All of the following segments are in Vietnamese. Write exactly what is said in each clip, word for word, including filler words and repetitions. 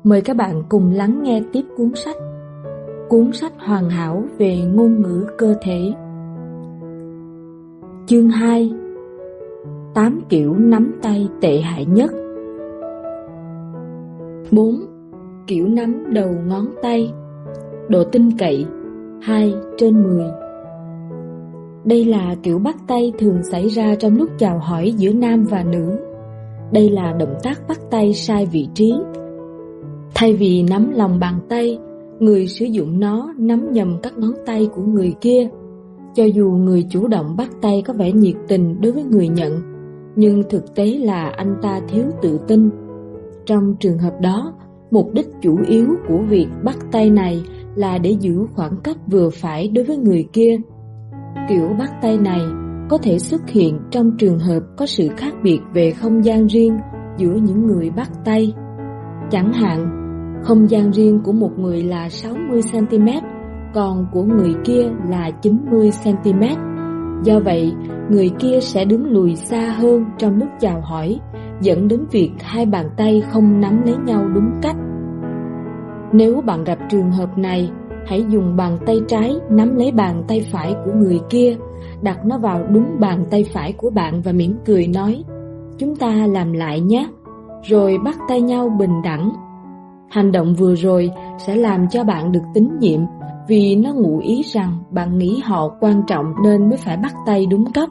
Mời các bạn cùng lắng nghe tiếp cuốn sách Cuốn sách hoàn hảo về ngôn ngữ cơ thể. Chương hai. Tám kiểu nắm tay tệ hại nhất. Bốn. Kiểu nắm đầu ngón tay. Độ tin cậy hai trên mười. Đây là kiểu bắt tay thường xảy ra trong lúc chào hỏi giữa nam và nữ. Đây là động tác bắt tay sai vị trí. Thay vì nắm lòng bàn tay, người sử dụng nó nắm nhầm các ngón tay của người kia. Cho dù người chủ động bắt tay có vẻ nhiệt tình đối với người nhận, nhưng thực tế là anh ta thiếu tự tin. Trong trường hợp đó, mục đích chủ yếu của việc bắt tay này là để giữ khoảng cách vừa phải đối với người kia. Kiểu bắt tay này có thể xuất hiện trong trường hợp có sự khác biệt về không gian riêng giữa những người bắt tay. Chẳng hạn, không gian riêng của một người là sáu mươi xăng ti mét, còn của người kia là chín mươi xăng ti mét. Do vậy, người kia sẽ đứng lùi xa hơn trong lúc chào hỏi, dẫn đến việc hai bàn tay không nắm lấy nhau đúng cách. Nếu bạn gặp trường hợp này, hãy dùng bàn tay trái nắm lấy bàn tay phải của người kia, đặt nó vào đúng bàn tay phải của bạn và mỉm cười nói: "Chúng ta làm lại nhé", rồi bắt tay nhau bình đẳng. Hành động vừa rồi sẽ làm cho bạn được tín nhiệm, vì nó ngụ ý rằng bạn nghĩ họ quan trọng nên mới phải bắt tay đúng cách.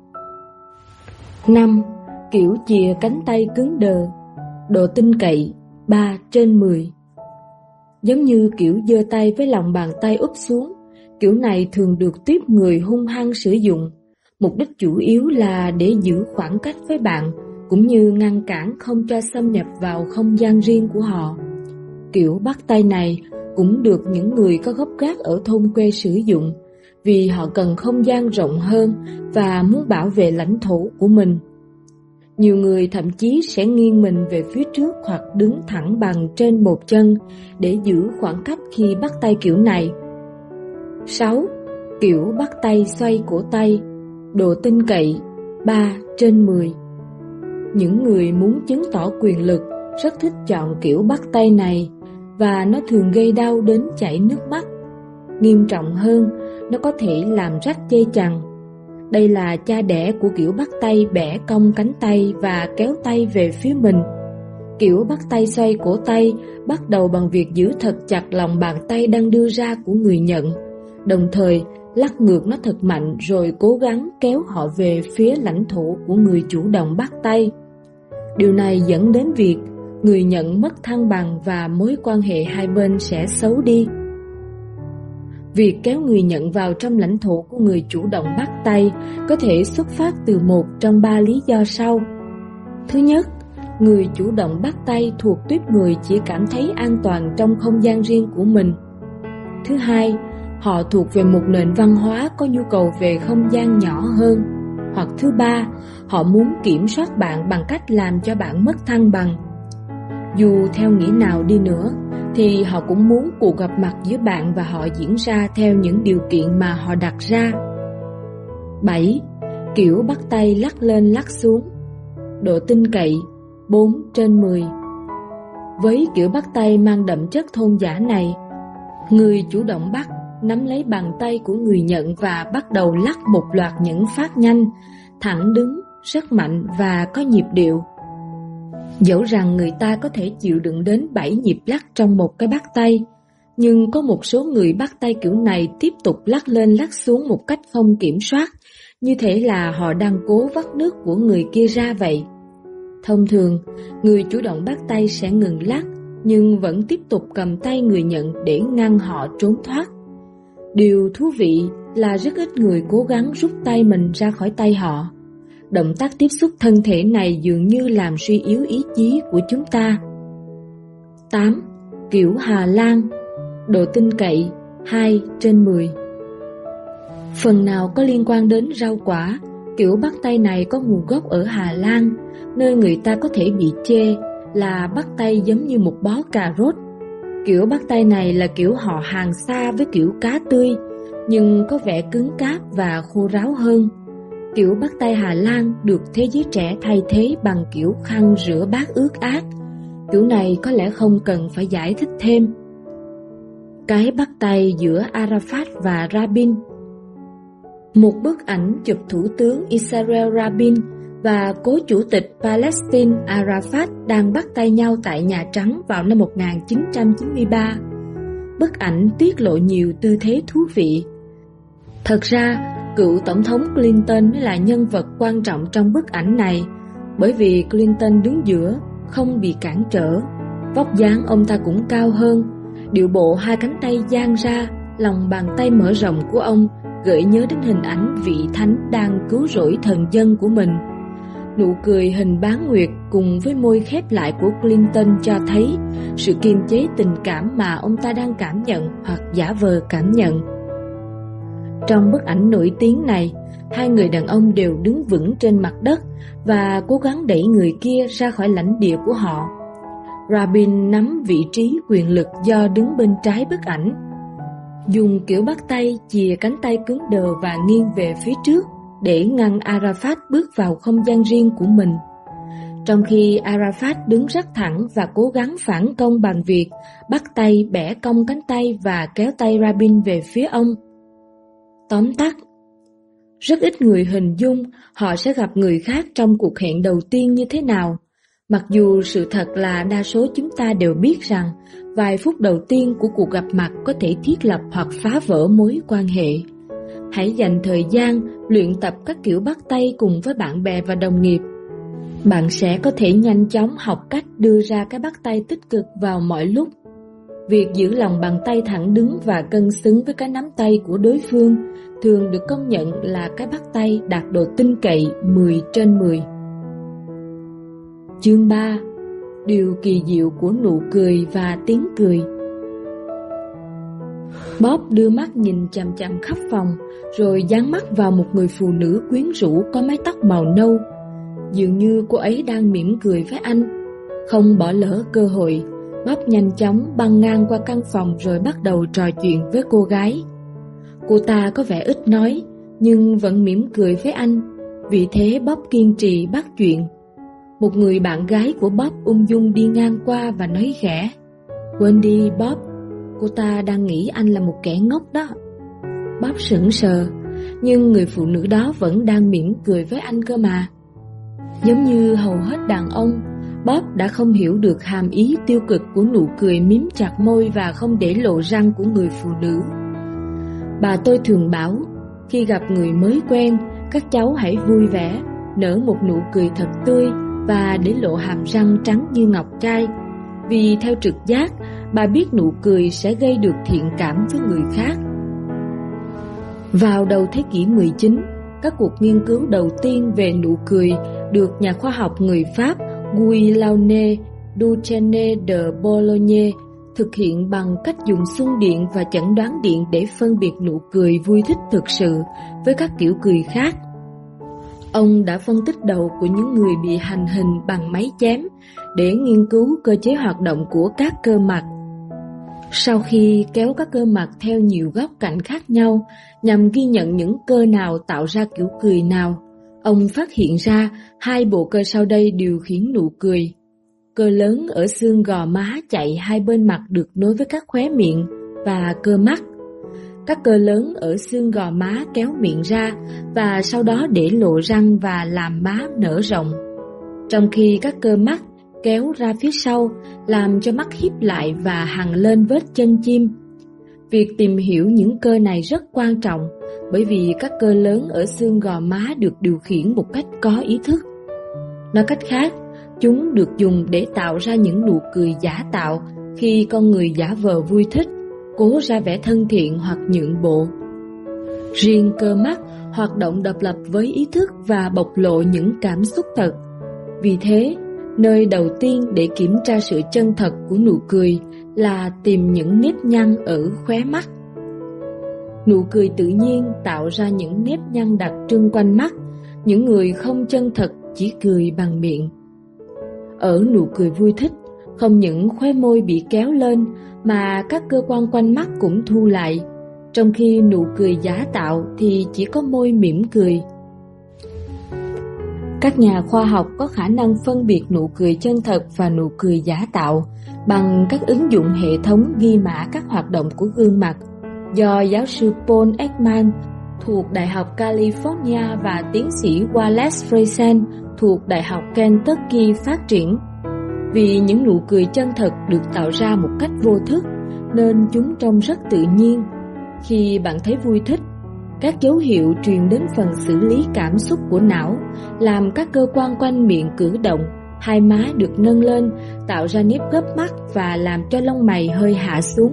Năm. Kiểu chìa cánh tay cứng đờ. Độ tin cậy ba trên mười. Giống như kiểu giơ tay với lòng bàn tay úp xuống, kiểu này thường được tiếp người hung hăng sử dụng. Mục đích chủ yếu là để giữ khoảng cách với bạn, cũng như ngăn cản không cho xâm nhập vào không gian riêng của họ. Kiểu bắt tay này cũng được những người có gốc gác ở thôn quê sử dụng, vì họ cần không gian rộng hơn và muốn bảo vệ lãnh thổ của mình. Nhiều người thậm chí sẽ nghiêng mình về phía trước hoặc đứng thẳng bằng trên một chân để giữ khoảng cách khi bắt tay kiểu này. Sáu. Kiểu bắt tay xoay cổ tay. Độ tin cậy ba trên mười. Những người muốn chứng tỏ quyền lực rất thích chọn kiểu bắt tay này, và nó thường gây đau đến chảy nước mắt. Nghiêm trọng hơn, nó có thể làm rách dây chằng. Đây là cha đẻ của kiểu bắt tay bẻ cong cánh tay và kéo tay về phía mình. Kiểu bắt tay xoay cổ tay bắt đầu bằng việc giữ thật chặt lòng bàn tay đang đưa ra của người nhận, đồng thời lắc ngược nó thật mạnh rồi cố gắng kéo họ về phía lãnh thổ của người chủ động bắt tay. Điều này dẫn đến việc người nhận mất thăng bằng và mối quan hệ hai bên sẽ xấu đi. Việc kéo người nhận vào trong lãnh thổ của người chủ động bắt tay có thể xuất phát từ một trong ba lý do sau. Thứ nhất, người chủ động bắt tay thuộc tuýp người chỉ cảm thấy an toàn trong không gian riêng của mình. Thứ hai, họ thuộc về một nền văn hóa có nhu cầu về không gian nhỏ hơn. Hoặc thứ ba, họ muốn kiểm soát bạn bằng cách làm cho bạn mất thăng bằng. Dù theo nghĩa nào đi nữa, thì họ cũng muốn cuộc gặp mặt giữa bạn và họ diễn ra theo những điều kiện mà họ đặt ra. Bảy. Kiểu bắt tay lắc lên lắc xuống. Độ tin cậy bốn trên mười. Với kiểu bắt tay mang đậm chất thôn dã này, người chủ động bắt nắm lấy bàn tay của người nhận và bắt đầu lắc một loạt những phát nhanh, thẳng đứng, rất mạnh và có nhịp điệu. Dẫu rằng người ta có thể chịu đựng đến bảy nhịp lắc trong một cái bắt tay, nhưng có một số người bắt tay kiểu này tiếp tục lắc lên lắc xuống một cách không kiểm soát, như thể là họ đang cố vắt nước của người kia ra vậy. Thông thường, người chủ động bắt tay sẽ ngừng lắc, nhưng vẫn tiếp tục cầm tay người nhận để ngăn họ trốn thoát. Điều thú vị là rất ít người cố gắng rút tay mình ra khỏi tay họ. Động tác tiếp xúc thân thể này dường như làm suy yếu ý chí của chúng ta. Tám. Kiểu Hà Lan. Độ tin cậy hai trên mười. Phần nào có liên quan đến rau quả, kiểu bắt tay này có nguồn gốc ở Hà Lan, nơi người ta có thể bị chê là bắt tay giống như một bó cà rốt. Kiểu bắt tay này là kiểu họ hàng xa với kiểu cá tươi, nhưng có vẻ cứng cáp và khô ráo hơn. Kiểu bắt tay Hà Lan được thế giới trẻ thay thế bằng kiểu khăn rửa bát ướt át. Kiểu này có lẽ không cần phải giải thích thêm. Cái bắt tay giữa Arafat và Rabin. Một bức ảnh chụp Thủ tướng Israel Rabin và cố chủ tịch Palestine Arafat đang bắt tay nhau tại Nhà Trắng vào năm một nghìn chín trăm chín mươi ba. Bức ảnh tiết lộ nhiều tư thế thú vị. Thật ra, cựu Tổng thống Clinton là nhân vật quan trọng trong bức ảnh này, bởi vì Clinton đứng giữa, không bị cản trở. Vóc dáng ông ta cũng cao hơn, điệu bộ hai cánh tay dang ra, lòng bàn tay mở rộng của ông gợi nhớ đến hình ảnh vị thánh đang cứu rỗi thần dân của mình. Nụ cười hình bán nguyệt cùng với môi khép lại của Clinton cho thấy sự kiềm chế tình cảm mà ông ta đang cảm nhận hoặc giả vờ cảm nhận. Trong bức ảnh nổi tiếng này, hai người đàn ông đều đứng vững trên mặt đất và cố gắng đẩy người kia ra khỏi lãnh địa của họ. Rabin nắm vị trí quyền lực do đứng bên trái bức ảnh, dùng kiểu bắt tay chìa cánh tay cứng đờ và nghiêng về phía trước để ngăn Arafat bước vào không gian riêng của mình. Trong khi Arafat đứng rất thẳng và cố gắng phản công bằng việc bắt tay bẻ cong cánh tay và kéo tay Rabin về phía ông. Tóm tắt, rất ít người hình dung họ sẽ gặp người khác trong cuộc hẹn đầu tiên như thế nào, mặc dù sự thật là đa số chúng ta đều biết rằng vài phút đầu tiên của cuộc gặp mặt có thể thiết lập hoặc phá vỡ mối quan hệ. Hãy dành thời gian luyện tập các kiểu bắt tay cùng với bạn bè và đồng nghiệp. Bạn sẽ có thể nhanh chóng học cách đưa ra cái bắt tay tích cực vào mọi lúc. Việc giữ lòng bàn tay thẳng đứng và cân xứng với cái nắm tay của đối phương thường được công nhận là cái bắt tay đạt độ tin cậy mười trên mười. Chương ba. Điều kỳ diệu của nụ cười và tiếng cười. Bob đưa mắt nhìn chằm chằm khắp phòng, rồi dán mắt vào một người phụ nữ quyến rũ có mái tóc màu nâu. Dường như cô ấy đang mỉm cười với anh. Không bỏ lỡ cơ hội, Bob nhanh chóng băng ngang qua căn phòng rồi bắt đầu trò chuyện với cô gái. Cô ta có vẻ ít nói, nhưng vẫn mỉm cười với anh. Vì thế Bob kiên trì bắt chuyện. Một người bạn gái của Bob ung dung đi ngang qua và nói khẽ: "Quên đi Bob, cô ta đang nghĩ anh là một kẻ ngốc đó." Bob sững sờ, nhưng người phụ nữ đó vẫn đang mỉm cười với anh cơ mà. Giống như hầu hết đàn ông, Bob đã không hiểu được hàm ý tiêu cực của nụ cười mím chặt môi và không để lộ răng của người phụ nữ. Bà tôi thường bảo, khi gặp người mới quen, các cháu hãy vui vẻ, nở một nụ cười thật tươi và để lộ hàm răng trắng như ngọc trai. Vì theo trực giác, bà biết nụ cười sẽ gây được thiện cảm với người khác. Vào đầu thế kỷ mười chín, các cuộc nghiên cứu đầu tiên về nụ cười được nhà khoa học người Pháp Guillaume Duchesne de Boulogne thực hiện bằng cách dùng xung điện và chẩn đoán điện để phân biệt nụ cười vui thích thực sự với các kiểu cười khác. Ông đã phân tích đầu của những người bị hành hình bằng máy chém để nghiên cứu cơ chế hoạt động của các cơ mặt. Sau khi kéo các cơ mặt theo nhiều góc cạnh khác nhau nhằm ghi nhận những cơ nào tạo ra kiểu cười nào, ông phát hiện ra hai bộ cơ sau đây điều khiển nụ cười. Cơ lớn ở xương gò má chạy hai bên mặt được nối với các khóe miệng và cơ mắt. Các cơ lớn ở xương gò má kéo miệng ra và sau đó để lộ răng và làm má nở rộng, trong khi các cơ mắt kéo ra phía sau làm cho mắt híp lại và hằn lên vết chân chim. Việc tìm hiểu những cơ này rất quan trọng bởi vì các cơ lớn ở xương gò má được điều khiển một cách có ý thức. Nói cách khác, chúng được dùng để tạo ra những nụ cười giả tạo khi con người giả vờ vui thích, cố ra vẻ thân thiện hoặc nhượng bộ. Riêng cơ mắt hoạt động độc lập với ý thức và bộc lộ những cảm xúc thật. Vì thế, nơi đầu tiên để kiểm tra sự chân thật của nụ cười là tìm những nếp nhăn ở khóe mắt. Nụ cười tự nhiên tạo ra những nếp nhăn đặc trưng quanh mắt. Những người không chân thật chỉ cười bằng miệng. Ở nụ cười vui thích, không những khóe môi bị kéo lên mà các cơ quan quanh mắt cũng thu lại, trong khi nụ cười giả tạo thì chỉ có môi mỉm cười. Các nhà khoa học có khả năng phân biệt nụ cười chân thật và nụ cười giả tạo bằng các ứng dụng hệ thống ghi mã các hoạt động của gương mặt do giáo sư Paul Ekman thuộc Đại học California và tiến sĩ Wallace Friesen thuộc Đại học Kentucky phát triển. Vì những nụ cười chân thật được tạo ra một cách vô thức nên chúng trông rất tự nhiên. Khi bạn thấy vui thích, các dấu hiệu truyền đến phần xử lý cảm xúc của não, làm các cơ quan quanh miệng cử động, hai má được nâng lên, tạo ra nếp gấp mắt và làm cho lông mày hơi hạ xuống.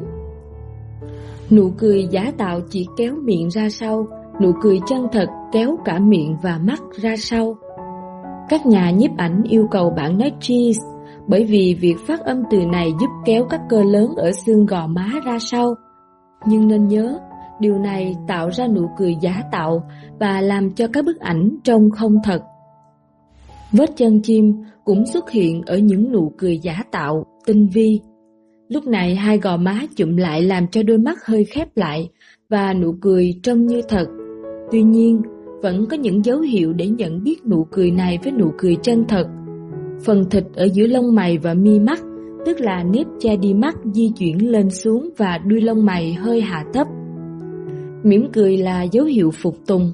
Nụ cười giả tạo chỉ kéo miệng ra sau, nụ cười chân thật kéo cả miệng và mắt ra sau. Các nhà nhiếp ảnh yêu cầu bạn nói cheese, bởi vì việc phát âm từ này giúp kéo các cơ lớn ở xương gò má ra sau. Nhưng nên nhớ, điều này tạo ra nụ cười giả tạo và làm cho các bức ảnh trông không thật. Vết chân chim cũng xuất hiện ở những nụ cười giả tạo, tinh vi. Lúc này hai gò má chụm lại làm cho đôi mắt hơi khép lại và nụ cười trông như thật. Tuy nhiên, vẫn có những dấu hiệu để nhận biết nụ cười này với nụ cười chân thật. Phần thịt ở giữa lông mày và mi mắt, tức là nếp che đi mắt, di chuyển lên xuống và đuôi lông mày hơi hạ thấp. Mỉm cười là dấu hiệu phục tùng.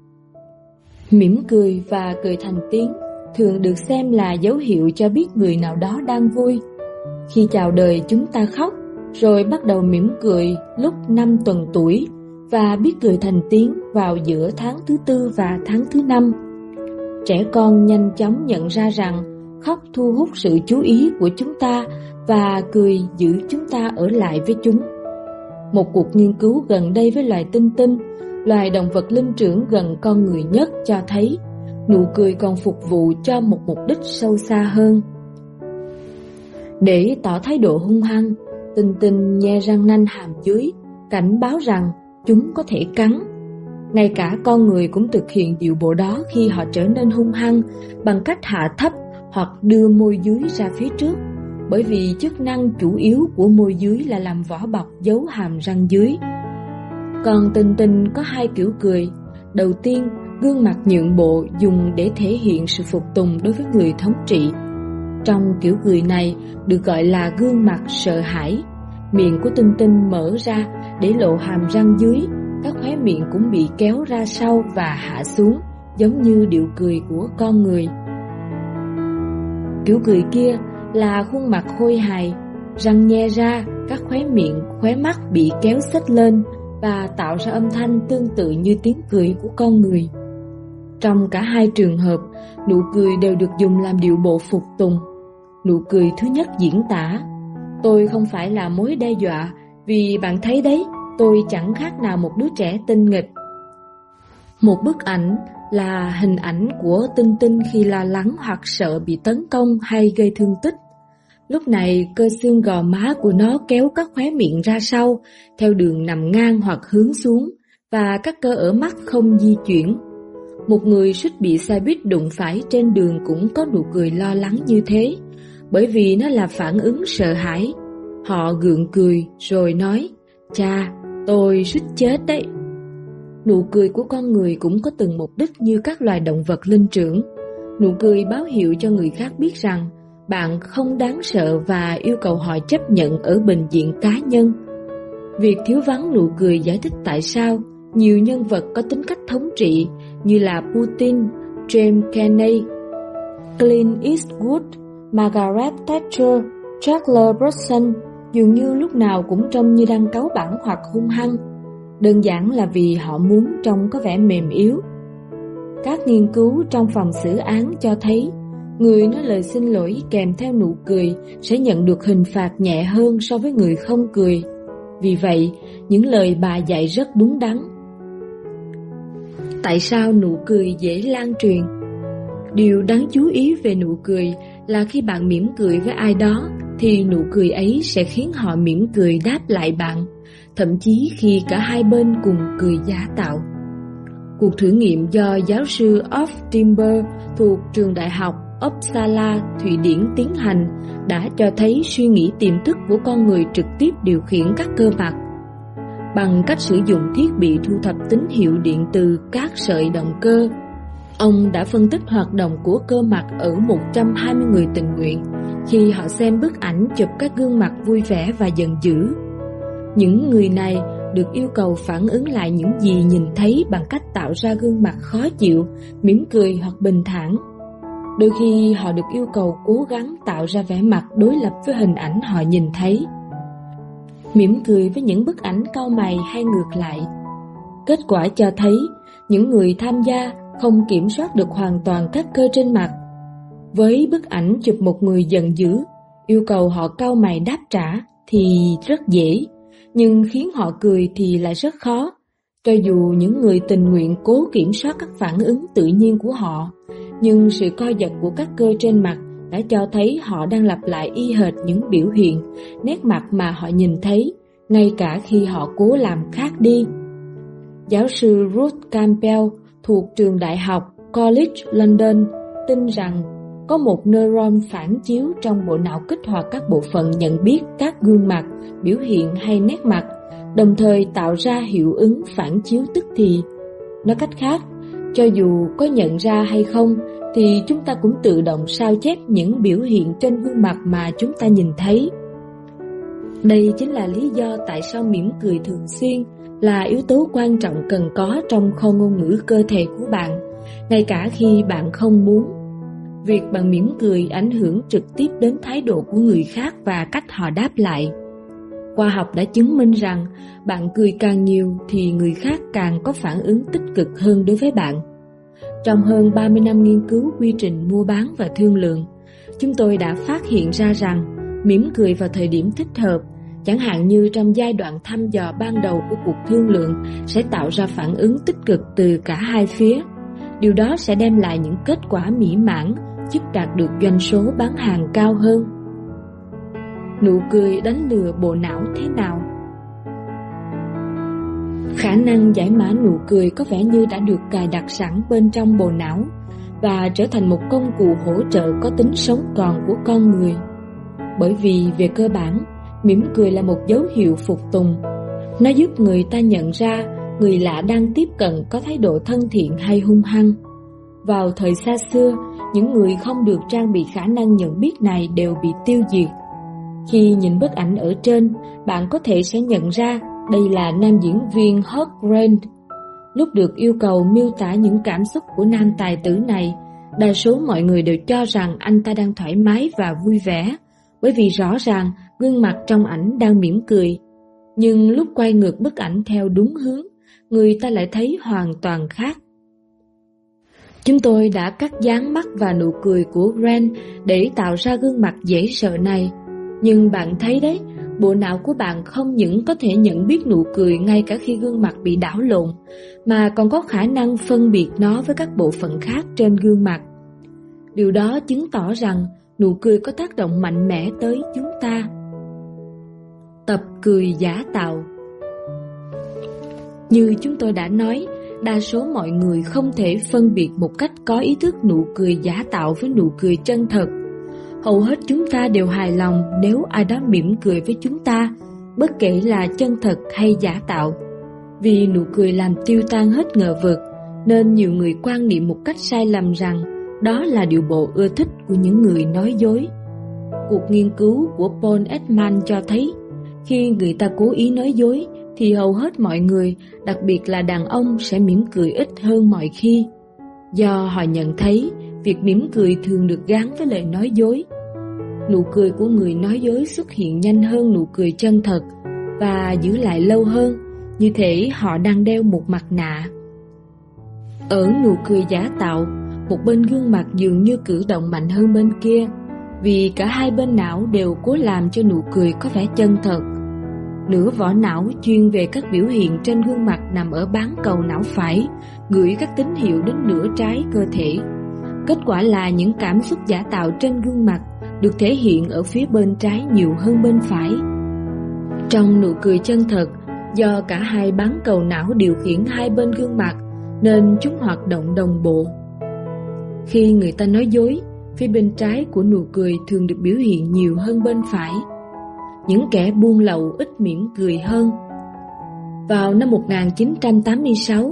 Mỉm cười và cười thành tiếng thường được xem là dấu hiệu cho biết người nào đó đang vui. Khi chào đời chúng ta khóc, rồi bắt đầu mỉm cười lúc năm tuần tuổi và biết cười thành tiếng vào giữa tháng thứ tư và tháng thứ năm. Trẻ con nhanh chóng nhận ra rằng khóc thu hút sự chú ý của chúng ta và cười giữ chúng ta ở lại với chúng. Một cuộc nghiên cứu gần đây với loài tinh tinh, loài động vật linh trưởng gần con người nhất, cho thấy nụ cười còn phục vụ cho một mục đích sâu xa hơn. Để tỏ thái độ hung hăng, tinh tinh nhe răng nanh hàm dưới, cảnh báo rằng chúng có thể cắn. Ngay cả con người cũng thực hiện điệu bộ đó khi họ trở nên hung hăng bằng cách hạ thấp hoặc đưa môi dưới ra phía trước, bởi vì chức năng chủ yếu của môi dưới là làm vỏ bọc giấu hàm răng dưới. Còn tinh tinh có hai kiểu cười. Đầu tiên, gương mặt nhượng bộ dùng để thể hiện sự phục tùng đối với người thống trị. Trong kiểu cười này được gọi là gương mặt sợ hãi. Miệng của tinh tinh mở ra để lộ hàm răng dưới, các khóe miệng cũng bị kéo ra sau và hạ xuống, giống như điệu cười của con người. Kiểu cười kia là khuôn mặt khôi hài, răng nhe ra, các khóe miệng, khóe mắt bị kéo xếch lên và tạo ra âm thanh tương tự như tiếng cười của con người. Trong cả hai trường hợp, nụ cười đều được dùng làm điệu bộ phục tùng. Nụ cười thứ nhất diễn tả: tôi không phải là mối đe dọa, vì bạn thấy đấy, tôi chẳng khác nào một đứa trẻ tinh nghịch. Một bức ảnh là hình ảnh của tinh tinh khi lo lắng hoặc sợ bị tấn công hay gây thương tích. Lúc này cơ xương gò má của nó kéo các khóe miệng ra sau theo đường nằm ngang hoặc hướng xuống, và các cơ ở mắt không di chuyển. Một người suýt bị xe buýt đụng phải trên đường cũng có nụ cười lo lắng như thế, bởi vì nó là phản ứng sợ hãi. Họ gượng cười rồi nói: chà, tôi suýt chết đấy. Nụ cười của con người cũng có từng mục đích như các loài động vật linh trưởng. Nụ cười báo hiệu cho người khác biết rằng bạn không đáng sợ và yêu cầu họ chấp nhận ở bình diện cá nhân. Việc thiếu vắng nụ cười giải thích tại sao nhiều nhân vật có tính cách thống trị như là Putin, James Kennedy, Clint Eastwood, Margaret Thatcher, Charles Bronson dường như lúc nào cũng trông như đang cáu bẳn hoặc hung hăng. Đơn giản là vì họ muốn trông có vẻ mềm yếu. Các nghiên cứu trong phòng xử án cho thấy người nói lời xin lỗi kèm theo nụ cười sẽ nhận được hình phạt nhẹ hơn so với người không cười. Vì vậy, những lời bà dạy rất đúng đắn. Tại sao nụ cười dễ lan truyền? Điều đáng chú ý về nụ cười là khi bạn mỉm cười với ai đó thì nụ cười ấy sẽ khiến họ mỉm cười đáp lại bạn, thậm chí khi cả hai bên cùng cười giả tạo. Cuộc thử nghiệm do giáo sư Ulf Timber thuộc trường đại học Uppsala, Thụy Điển tiến hành đã cho thấy suy nghĩ tiềm thức của con người trực tiếp điều khiển các cơ mặt. Bằng cách sử dụng thiết bị thu thập tín hiệu điện từ các sợi động cơ, Ông đã phân tích hoạt động của cơ mặt ở một trăm hai mươi người tình nguyện khi họ xem bức ảnh chụp các gương mặt vui vẻ và giận dữ. Những người này được yêu cầu phản ứng lại những gì nhìn thấy bằng cách tạo ra gương mặt khó chịu, mỉm cười hoặc bình thản. Đôi khi họ được yêu cầu cố gắng tạo ra vẻ mặt đối lập với hình ảnh họ nhìn thấy, mỉm cười với những bức ảnh cau mày hay ngược lại. Kết quả cho thấy những người tham gia không kiểm soát được hoàn toàn các cơ trên mặt. Với bức ảnh chụp một người giận dữ, yêu cầu họ cau mày đáp trả thì rất dễ, nhưng khiến họ cười thì lại rất khó. Cho dù những người tình nguyện cố kiểm soát các phản ứng tự nhiên của họ, nhưng sự co giật của các cơ trên mặt đã cho thấy họ đang lặp lại y hệt những biểu hiện, nét mặt mà họ nhìn thấy, ngay cả khi họ cố làm khác đi. Giáo sư Ruth Campbell thuộc trường đại học College London tin rằng có một neuron phản chiếu trong bộ não kích hoạt các bộ phận nhận biết các gương mặt, biểu hiện hay nét mặt, đồng thời tạo ra hiệu ứng phản chiếu tức thì. Nói cách khác, cho dù có nhận ra hay không, thì chúng ta cũng tự động sao chép những biểu hiện trên gương mặt mà chúng ta nhìn thấy. Đây chính là lý do tại sao mỉm cười thường xuyên là yếu tố quan trọng cần có trong kho ngôn ngữ cơ thể của bạn, ngay cả khi bạn không muốn. Việc bạn mỉm cười ảnh hưởng trực tiếp đến thái độ của người khác và cách họ đáp lại. Khoa học đã chứng minh rằng bạn cười càng nhiều thì người khác càng có phản ứng tích cực hơn đối với bạn. Trong hơn ba mươi năm nghiên cứu quy trình mua bán và thương lượng, chúng tôi đã phát hiện ra rằng mỉm cười vào thời điểm thích hợp, chẳng hạn như trong giai đoạn thăm dò ban đầu của cuộc thương lượng, sẽ tạo ra phản ứng tích cực từ cả hai phía. Điều đó sẽ đem lại những kết quả mỹ mãn, giúp đạt được doanh số bán hàng cao hơn. Nụ cười đánh lừa bộ não thế nào? Khả năng giải mã nụ cười có vẻ như đã được cài đặt sẵn bên trong bộ não và trở thành một công cụ hỗ trợ có tính sống còn của con người. Bởi vì về cơ bản, mỉm cười là một dấu hiệu phục tùng. Nó giúp người ta nhận ra người lạ đang tiếp cận có thái độ thân thiện hay hung hăng. Vào thời xa xưa, những người không được trang bị khả năng nhận biết này đều bị tiêu diệt. Khi nhìn bức ảnh ở trên, bạn có thể sẽ nhận ra đây là nam diễn viên Hugh Grant. Lúc được yêu cầu miêu tả những cảm xúc của nam tài tử này, đa số mọi người đều cho rằng anh ta đang thoải mái và vui vẻ, bởi vì rõ ràng gương mặt trong ảnh đang mỉm cười. Nhưng lúc quay ngược bức ảnh theo đúng hướng, người ta lại thấy hoàn toàn khác. Chúng tôi đã cắt dán mắt và nụ cười của Grant để tạo ra gương mặt dễ sợ này. Nhưng bạn thấy đấy, bộ não của bạn không những có thể nhận biết nụ cười ngay cả khi gương mặt bị đảo lộn, mà còn có khả năng phân biệt nó với các bộ phận khác trên gương mặt. Điều đó chứng tỏ rằng nụ cười có tác động mạnh mẽ tới chúng ta. Tập cười giả tạo. Như chúng tôi đã nói, đa số mọi người không thể phân biệt một cách có ý thức nụ cười giả tạo với nụ cười chân thật. Hầu hết chúng ta đều hài lòng nếu ai đó mỉm cười với chúng ta, bất kể là chân thật hay giả tạo. Vì nụ cười làm tiêu tan hết ngờ vực, nên nhiều người quan niệm một cách sai lầm rằng đó là điệu bộ ưa thích của những người nói dối. Cuộc nghiên cứu của Paul Ekman cho thấy, khi người ta cố ý nói dối, thì hầu hết mọi người, đặc biệt là đàn ông, sẽ mỉm cười ít hơn mọi khi. Do họ nhận thấy, việc mỉm cười thường được gắn với lời nói dối. Nụ cười của người nói dối xuất hiện nhanh hơn nụ cười chân thật và giữ lại lâu hơn, như thể họ đang đeo một mặt nạ. Ở nụ cười giả tạo, một bên gương mặt dường như cử động mạnh hơn bên kia, vì cả hai bên não đều cố làm cho nụ cười có vẻ chân thật. Nửa vỏ não chuyên về các biểu hiện trên gương mặt nằm ở bán cầu não phải, gửi các tín hiệu đến nửa trái cơ thể. Kết quả là những cảm xúc giả tạo trên gương mặt được thể hiện ở phía bên trái nhiều hơn bên phải. Trong nụ cười chân thật, do cả hai bán cầu não điều khiển hai bên gương mặt, nên chúng hoạt động đồng bộ. Khi người ta nói dối, phía bên trái của nụ cười thường được biểu hiện nhiều hơn bên phải. Những kẻ buôn lậu ít mỉm cười hơn. Vào năm một nghìn chín trăm tám mươi sáu,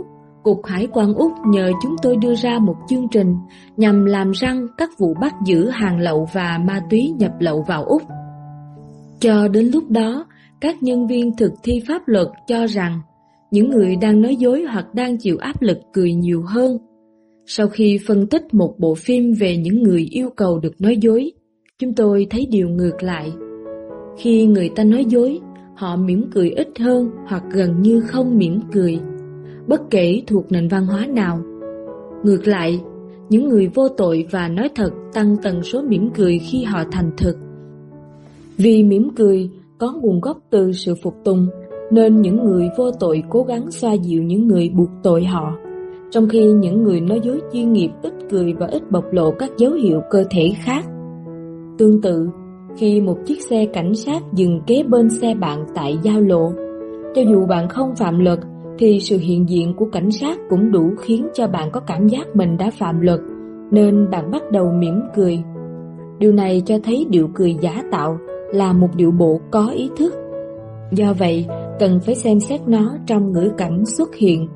Cục Hải quan Úc nhờ chúng tôi đưa ra một chương trình nhằm làm răng các vụ bắt giữ hàng lậu và ma túy nhập lậu vào Úc. Cho đến lúc đó, các nhân viên thực thi pháp luật cho rằng những người đang nói dối hoặc đang chịu áp lực cười nhiều hơn. Sau khi phân tích một bộ phim về những người yêu cầu được nói dối, chúng tôi thấy điều ngược lại. Khi người ta nói dối, họ mỉm cười ít hơn hoặc gần như không mỉm cười, bất kể thuộc nền văn hóa nào. Ngược lại, những người vô tội và nói thật tăng tần số mỉm cười khi họ thành thực. Vì mỉm cười có nguồn gốc từ sự phục tùng, nên những người vô tội cố gắng xoa dịu những người buộc tội họ, trong khi những người nói dối chuyên nghiệp ít cười và ít bộc lộ các dấu hiệu cơ thể khác. Tương tự, khi một chiếc xe cảnh sát dừng kế bên xe bạn tại giao lộ, cho dù bạn không phạm luật, thì sự hiện diện của cảnh sát cũng đủ khiến cho bạn có cảm giác mình đã phạm luật, nên bạn bắt đầu mỉm cười. Điều này cho thấy điệu cười giả tạo là một điệu bộ có ý thức. Do vậy, cần phải xem xét nó trong ngữ cảnh xuất hiện.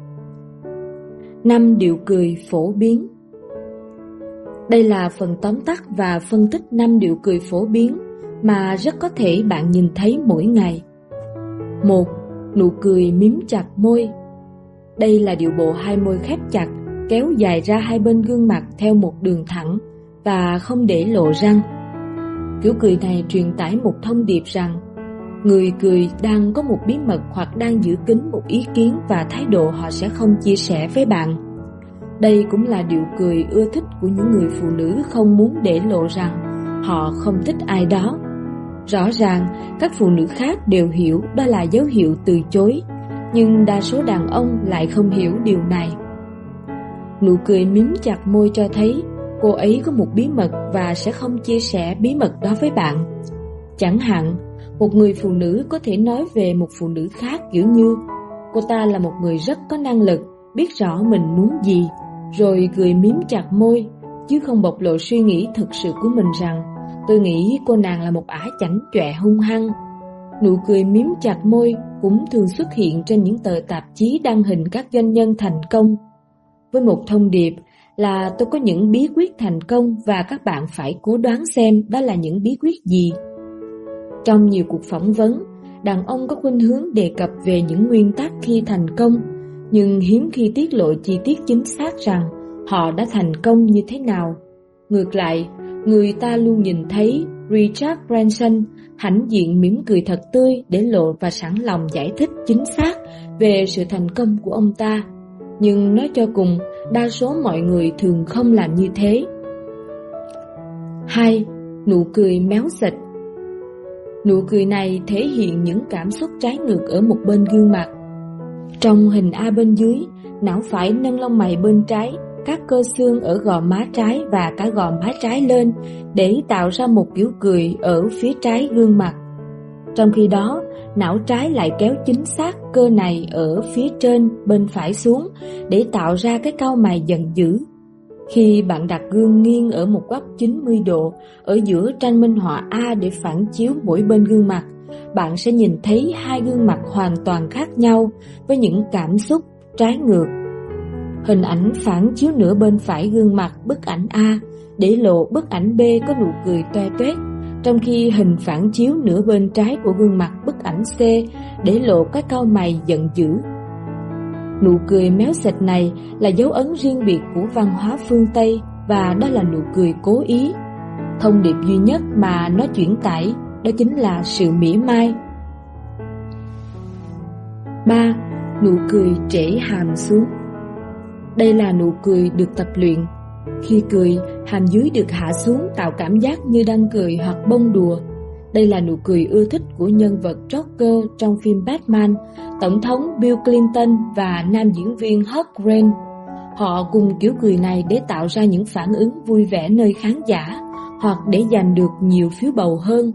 Năm điệu cười phổ biến. Đây là phần tóm tắt và phân tích năm điệu cười phổ biến mà rất có thể bạn nhìn thấy mỗi ngày. Một. Nụ cười mím chặt môi. Đây là điệu bộ hai môi khép chặt, kéo dài ra hai bên gương mặt theo một đường thẳng và không để lộ răng. Kiểu cười này truyền tải một thông điệp rằng người cười đang có một bí mật hoặc đang giữ kín một ý kiến và thái độ họ sẽ không chia sẻ với bạn. Đây cũng là điệu cười ưa thích của những người phụ nữ không muốn để lộ rằng họ không thích ai đó. Rõ ràng, các phụ nữ khác đều hiểu đó là dấu hiệu từ chối, nhưng đa số đàn ông lại không hiểu điều này. Nụ cười mím chặt môi cho thấy cô ấy có một bí mật và sẽ không chia sẻ bí mật đó với bạn. Chẳng hạn, một người phụ nữ có thể nói về một phụ nữ khác kiểu như cô ta là một người rất có năng lực, biết rõ mình muốn gì, rồi cười mím chặt môi, chứ không bộc lộ suy nghĩ thực sự của mình rằng tôi nghĩ cô nàng là một ả chảnh chọe hung hăng. Nụ cười mím chặt môi cũng thường xuất hiện trên những tờ tạp chí đăng hình các doanh nhân thành công, với một thông điệp là tôi có những bí quyết thành công và các bạn phải cố đoán xem đó là những bí quyết gì. Trong nhiều cuộc phỏng vấn, đàn ông có khuynh hướng đề cập về những nguyên tắc khi thành công, nhưng hiếm khi tiết lộ chi tiết chính xác rằng họ đã thành công như thế nào. Ngược lại, người ta luôn nhìn thấy Richard Branson hãnh diện mỉm cười thật tươi để lộ và sẵn lòng giải thích chính xác về sự thành công của ông ta. Nhưng nói cho cùng, đa số mọi người thường không làm như thế. Hai. Nụ cười méo xệch. Nụ cười này thể hiện những cảm xúc trái ngược ở một bên gương mặt. Trong hình A bên dưới, não phải nâng lông mày bên trái, các cơ xương ở gò má trái và cả gò má trái lên để tạo ra một kiểu cười ở phía trái gương mặt. Trong khi đó, não trái lại kéo chính xác cơ này ở phía trên bên phải xuống để tạo ra cái cau mày giận dữ. Khi bạn đặt gương nghiêng ở một góc chín mươi độ ở giữa tranh minh họa A để phản chiếu mỗi bên gương mặt, bạn sẽ nhìn thấy hai gương mặt hoàn toàn khác nhau với những cảm xúc trái ngược. Hình ảnh phản chiếu nửa bên phải gương mặt bức ảnh A để lộ bức ảnh B có nụ cười toe toét, trong khi hình phản chiếu nửa bên trái của gương mặt bức ảnh C để lộ cái cau mày giận dữ. Nụ cười méo xệch này là dấu ấn riêng biệt của văn hóa phương Tây và đó là nụ cười cố ý. Thông điệp duy nhất mà nó chuyển tải đó chính là sự mỉa mai. Ba. Nụ cười trễ hàm xuống. Đây là nụ cười được tập luyện. Khi cười, hàm dưới được hạ xuống tạo cảm giác như đang cười hoặc bông đùa. Đây là nụ cười ưa thích của nhân vật Joker trong phim Batman, Tổng thống Bill Clinton và nam diễn viên Hugh Grant. Họ cùng kiểu cười này để tạo ra những phản ứng vui vẻ nơi khán giả hoặc để giành được nhiều phiếu bầu hơn.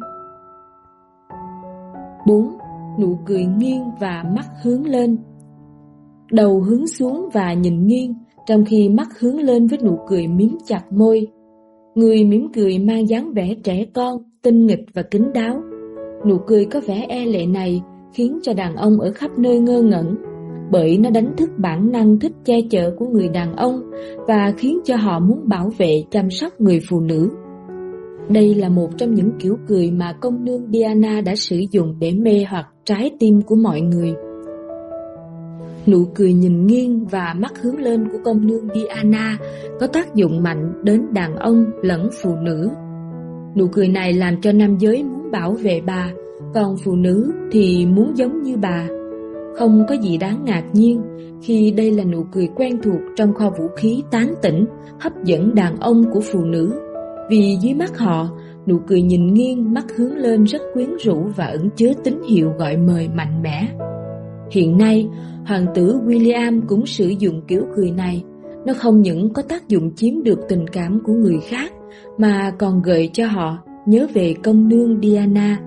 Bốn. Nụ cười nghiêng và mắt hướng lên. Đầu hướng xuống và nhìn nghiêng, trong khi mắt hướng lên với nụ cười mím chặt môi. Người mỉm cười mang dáng vẻ trẻ con, tinh nghịch và kín đáo. Nụ cười có vẻ e lệ này khiến cho đàn ông ở khắp nơi ngơ ngẩn. bởi nó đánh thức bản năng thích che chở của người đàn ông và khiến cho họ muốn bảo vệ, chăm sóc người phụ nữ. Đây là một trong những kiểu cười mà công nương Diana đã sử dụng để mê hoặc trái tim của mọi người. Nụ cười nhìn nghiêng và mắt hướng lên của công nương Diana có tác dụng mạnh đến đàn ông lẫn phụ nữ. Nụ cười này làm cho nam giới muốn bảo vệ bà, còn phụ nữ thì muốn giống như bà. Không có gì đáng ngạc nhiên khi đây là nụ cười quen thuộc trong kho vũ khí tán tỉnh, hấp dẫn đàn ông của phụ nữ. Vì dưới mắt họ, nụ cười nhìn nghiêng, mắt hướng lên rất quyến rũ và ẩn chứa tín hiệu gọi mời mạnh mẽ. Hiện nay, hoàng tử William cũng sử dụng kiểu cười này. Nó không những có tác dụng chiếm được tình cảm của người khác, mà còn gợi cho họ nhớ về công nương Diana.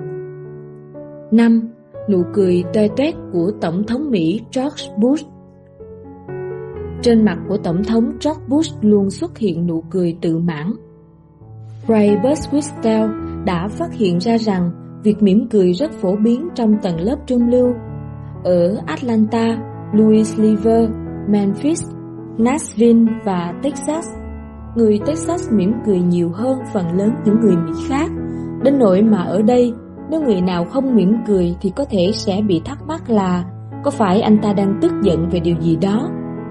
năm. Nụ cười toe toét của Tổng thống Mỹ George Bush. Trên mặt của Tổng thống George Bush luôn xuất hiện nụ cười tự mãn. Ray Kurzweil đã phát hiện ra rằng việc mỉm cười rất phổ biến trong tầng lớp trung lưu. Ở Atlanta, Louisville, Memphis, Nashville và Texas, người Texas mỉm cười nhiều hơn phần lớn những người Mỹ khác, đến nỗi mà ở đây, nếu người nào không mỉm cười thì có thể sẽ bị thắc mắc là có phải anh ta đang tức giận về điều gì đó.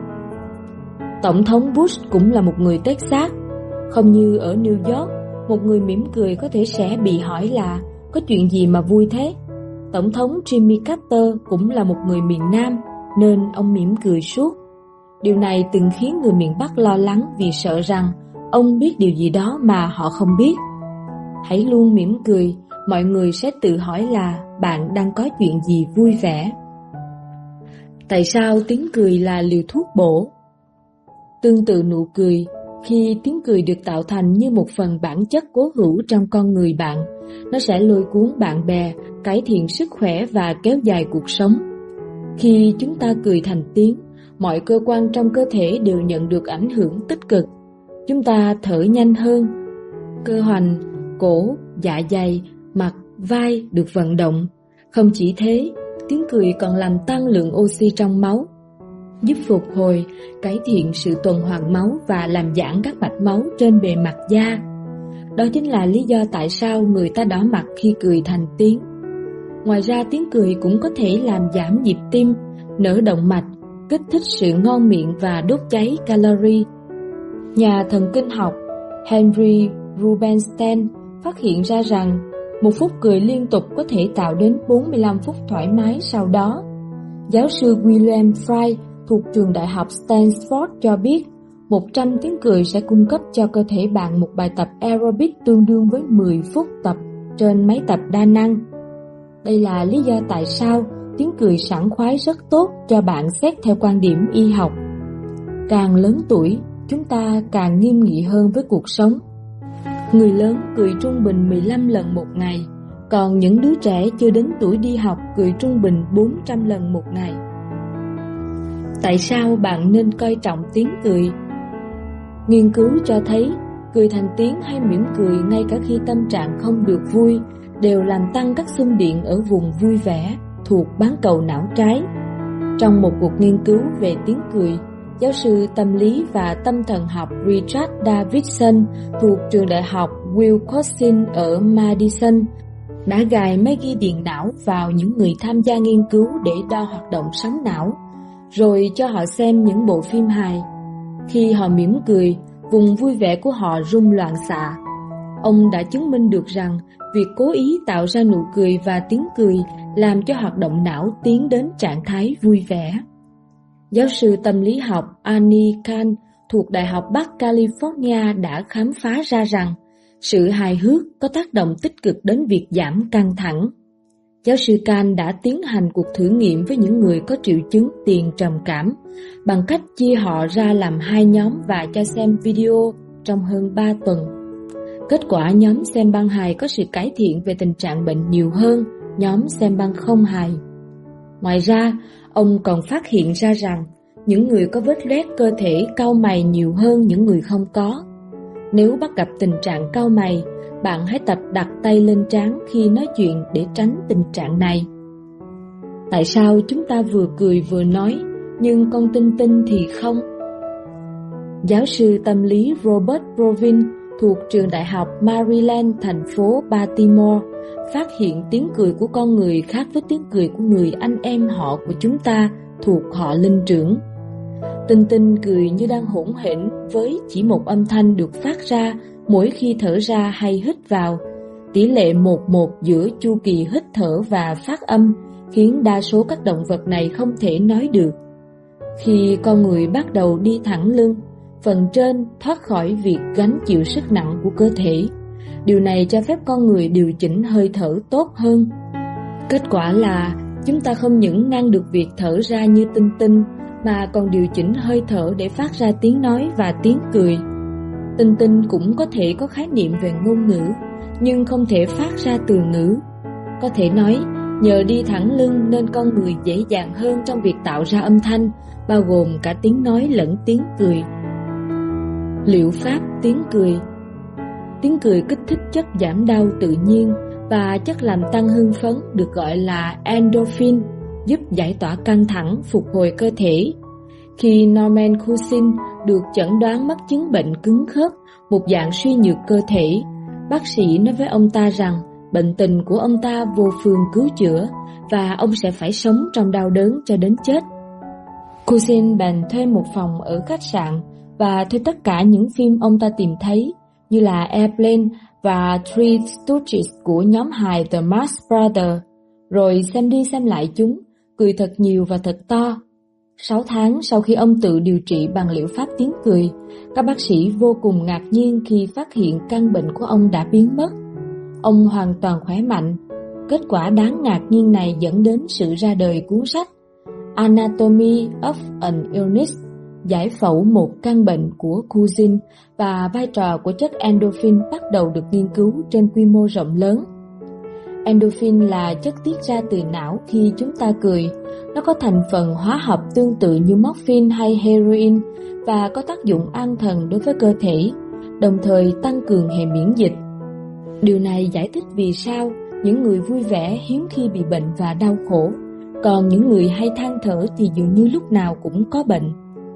Tổng thống Bush cũng là một người Texas. Không như ở New York, một người mỉm cười có thể sẽ bị hỏi là có chuyện gì mà vui thế. Tổng thống Jimmy Carter cũng là một người miền Nam, nên ông mỉm cười suốt. Điều này từng khiến người miền Bắc lo lắng vì sợ rằng ông biết điều gì đó mà họ không biết. Hãy luôn mỉm cười, mọi người sẽ tự hỏi là bạn đang có chuyện gì vui vẻ. Tại sao tiếng cười là liều thuốc bổ? Tương tự nụ cười, khi tiếng cười được tạo thành như một phần bản chất cố hữu trong con người bạn, nó sẽ lôi cuốn bạn bè, cải thiện sức khỏe và kéo dài cuộc sống. Khi chúng ta cười thành tiếng, mọi cơ quan trong cơ thể đều nhận được ảnh hưởng tích cực. Chúng ta thở nhanh hơn, cơ hoành, cổ, dạ dày, mặt, vai được vận động. Không chỉ thế, tiếng cười còn làm tăng lượng oxy trong máu, giúp phục hồi, cải thiện sự tuần hoàn máu và làm giãn các mạch máu trên bề mặt da. Đó chính là lý do tại sao người ta đỏ mặt khi cười thành tiếng. Ngoài ra, tiếng cười cũng có thể làm giảm nhịp tim, nở động mạch, kích thích sự ngon miệng và đốt cháy calorie. Nhà thần kinh học Henry Rubinstein phát hiện ra rằng một phút cười liên tục có thể tạo đến bốn mươi lăm phút thoải mái sau đó. Giáo sư William Fry thuộc trường đại học Stanford cho biết một trăm tiếng cười sẽ cung cấp cho cơ thể bạn một bài tập aerobic tương đương với mười phút tập trên máy tập đa năng. Đây là lý do tại sao tiếng cười sảng khoái rất tốt cho bạn xét theo quan điểm y học. Càng lớn tuổi, chúng ta càng nghiêm nghị hơn với cuộc sống. Người lớn cười trung bình mười lăm lần một ngày, còn những đứa trẻ chưa đến tuổi đi học cười trung bình bốn trăm lần một ngày. Tại sao bạn nên coi trọng tiếng cười? Nghiên cứu cho thấy, cười thành tiếng hay mỉm cười ngay cả khi tâm trạng không được vui đều làm tăng các xung điện ở vùng vui vẻ thuộc bán cầu não trái. Trong một cuộc nghiên cứu về tiếng cười, giáo sư tâm lý và tâm thần học Richard Davidson thuộc trường đại học Wisconsin ở Madison đã gài máy ghi điện não vào những người tham gia nghiên cứu để đo hoạt động sóng não, rồi cho họ xem những bộ phim hài. Khi họ mỉm cười, vùng vui vẻ của họ rung loạn xạ. Ông đã chứng minh được rằng việc cố ý tạo ra nụ cười và tiếng cười làm cho hoạt động não tiến đến trạng thái vui vẻ. Giáo sư tâm lý học Annie Kahn thuộc Đại học Bắc California đã khám phá ra rằng sự hài hước có tác động tích cực đến việc giảm căng thẳng. Giáo sư Kahn đã tiến hành cuộc thử nghiệm với những người có triệu chứng tiền trầm cảm bằng cách chia họ ra làm hai nhóm và cho xem video trong hơn ba tuần. Kết quả nhóm xem băng hài có sự cải thiện về tình trạng bệnh nhiều hơn nhóm xem băng không hài. Ngoài ra, ông còn phát hiện ra rằng những người có vết loét cơ thể cau mày nhiều hơn những người không có. Nếu bắt gặp tình trạng cau mày, bạn hãy tập đặt tay lên trán khi nói chuyện để tránh tình trạng này. Tại sao chúng ta vừa cười vừa nói, nhưng con Tinh Tinh thì không? Giáo sư tâm lý Robert Brovin thuộc trường đại học Maryland, thành phố Baltimore, phát hiện tiếng cười của con người khác với tiếng cười của người anh em họ của chúng ta thuộc họ linh trưởng. Tinh Tinh cười như đang hỗn hển với chỉ một âm thanh được phát ra mỗi khi thở ra hay hít vào. Tỷ lệ một một giữa chu kỳ hít thở và phát âm khiến đa số các động vật này không thể nói được. Khi con người bắt đầu đi thẳng lưng, phần trên thoát khỏi việc gánh chịu sức nặng của cơ thể. Điều này cho phép con người điều chỉnh hơi thở tốt hơn. Kết quả là chúng ta không những ngăn được việc thở ra như Tinh Tinh, mà còn điều chỉnh hơi thở để phát ra tiếng nói và tiếng cười. Tinh Tinh cũng có thể có khái niệm về ngôn ngữ, nhưng không thể phát ra từ ngữ. Có thể nói, nhờ đi thẳng lưng nên con người dễ dàng hơn trong việc tạo ra âm thanh, bao gồm cả tiếng nói lẫn tiếng cười. Liệu pháp tiếng cười. Tiếng cười kích thích chất giảm đau tự nhiên và chất làm tăng hưng phấn được gọi là endorphin, giúp giải tỏa căng thẳng, phục hồi cơ thể. Khi Norman Cousins được chẩn đoán mắc chứng bệnh cứng khớp, một dạng suy nhược cơ thể, bác sĩ nói với ông ta rằng bệnh tình của ông ta vô phương cứu chữa và ông sẽ phải sống trong đau đớn cho đến chết. Cousins bèn thuê một phòng ở khách sạn và thuê tất cả những phim ông ta tìm thấy, như là Airplane và Three Stooges của nhóm hài The Marx Brothers, rồi xem đi xem lại chúng, cười thật nhiều và thật to. Sáu tháng sau khi ông tự điều trị bằng liệu pháp tiếng cười, các bác sĩ vô cùng ngạc nhiên khi phát hiện căn bệnh của ông đã biến mất. Ông hoàn toàn khỏe mạnh. Kết quả đáng ngạc nhiên này dẫn đến sự ra đời cuốn sách Anatomy of an Illness, giải phẫu một căn bệnh của Cousins, và vai trò của chất endorphin bắt đầu được nghiên cứu trên quy mô rộng lớn. Endorphin là chất tiết ra từ não khi chúng ta cười. Nó có thành phần hóa học tương tự như morphine hay heroin và có tác dụng an thần đối với cơ thể, đồng thời tăng cường hệ miễn dịch. Điều này giải thích vì sao những người vui vẻ hiếm khi bị bệnh và đau khổ, còn những người hay than thở thì dường như lúc nào cũng có bệnh.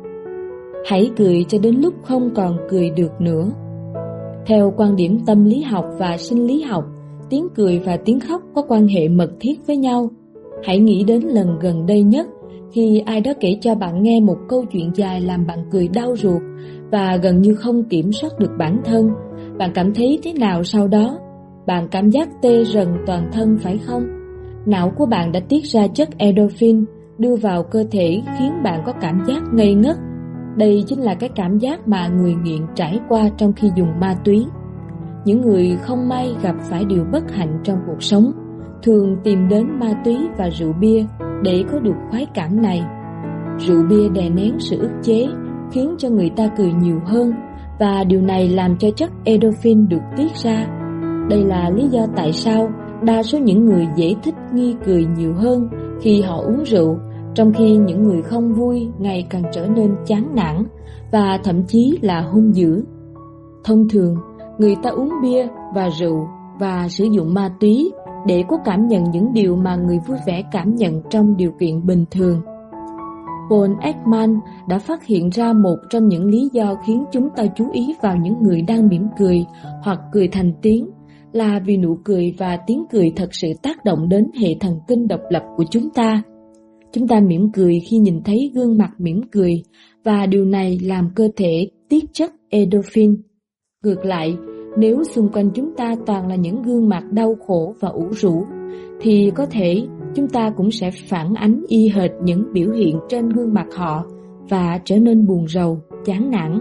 Hãy cười cho đến lúc không còn cười được nữa. Theo quan điểm tâm lý học và sinh lý học, tiếng cười và tiếng khóc có quan hệ mật thiết với nhau. Hãy nghĩ đến lần gần đây nhất khi ai đó kể cho bạn nghe một câu chuyện dài làm bạn cười đau ruột và gần như không kiểm soát được bản thân. Bạn cảm thấy thế nào sau đó? Bạn cảm giác tê rần toàn thân phải không? Não của bạn đã tiết ra chất endorphin đưa vào cơ thể khiến bạn có cảm giác ngây ngất. Đây chính là cái cảm giác mà người nghiện trải qua trong khi dùng ma túy. Những người không may gặp phải điều bất hạnh trong cuộc sống thường tìm đến ma túy và rượu bia để có được khoái cảm này. Rượu bia đè nén sự ức chế, khiến cho người ta cười nhiều hơn, và điều này làm cho chất endorphin được tiết ra. Đây là lý do tại sao đa số những người dễ thích nghi cười nhiều hơn khi họ uống rượu, trong khi những người không vui ngày càng trở nên chán nản và thậm chí là hung dữ. Thông thường, người ta uống bia và rượu và sử dụng ma túy để có cảm nhận những điều mà người vui vẻ cảm nhận trong điều kiện bình thường. Paul Ekman đã phát hiện ra một trong những lý do khiến chúng ta chú ý vào những người đang mỉm cười hoặc cười thành tiếng là vì nụ cười và tiếng cười thật sự tác động đến hệ thần kinh độc lập của chúng ta. Chúng ta mỉm cười khi nhìn thấy gương mặt mỉm cười, và điều này làm cơ thể tiết chất endorphin. Ngược lại, nếu xung quanh chúng ta toàn là những gương mặt đau khổ và ủ rũ, thì có thể chúng ta cũng sẽ phản ánh y hệt những biểu hiện trên gương mặt họ và trở nên buồn rầu, chán nản.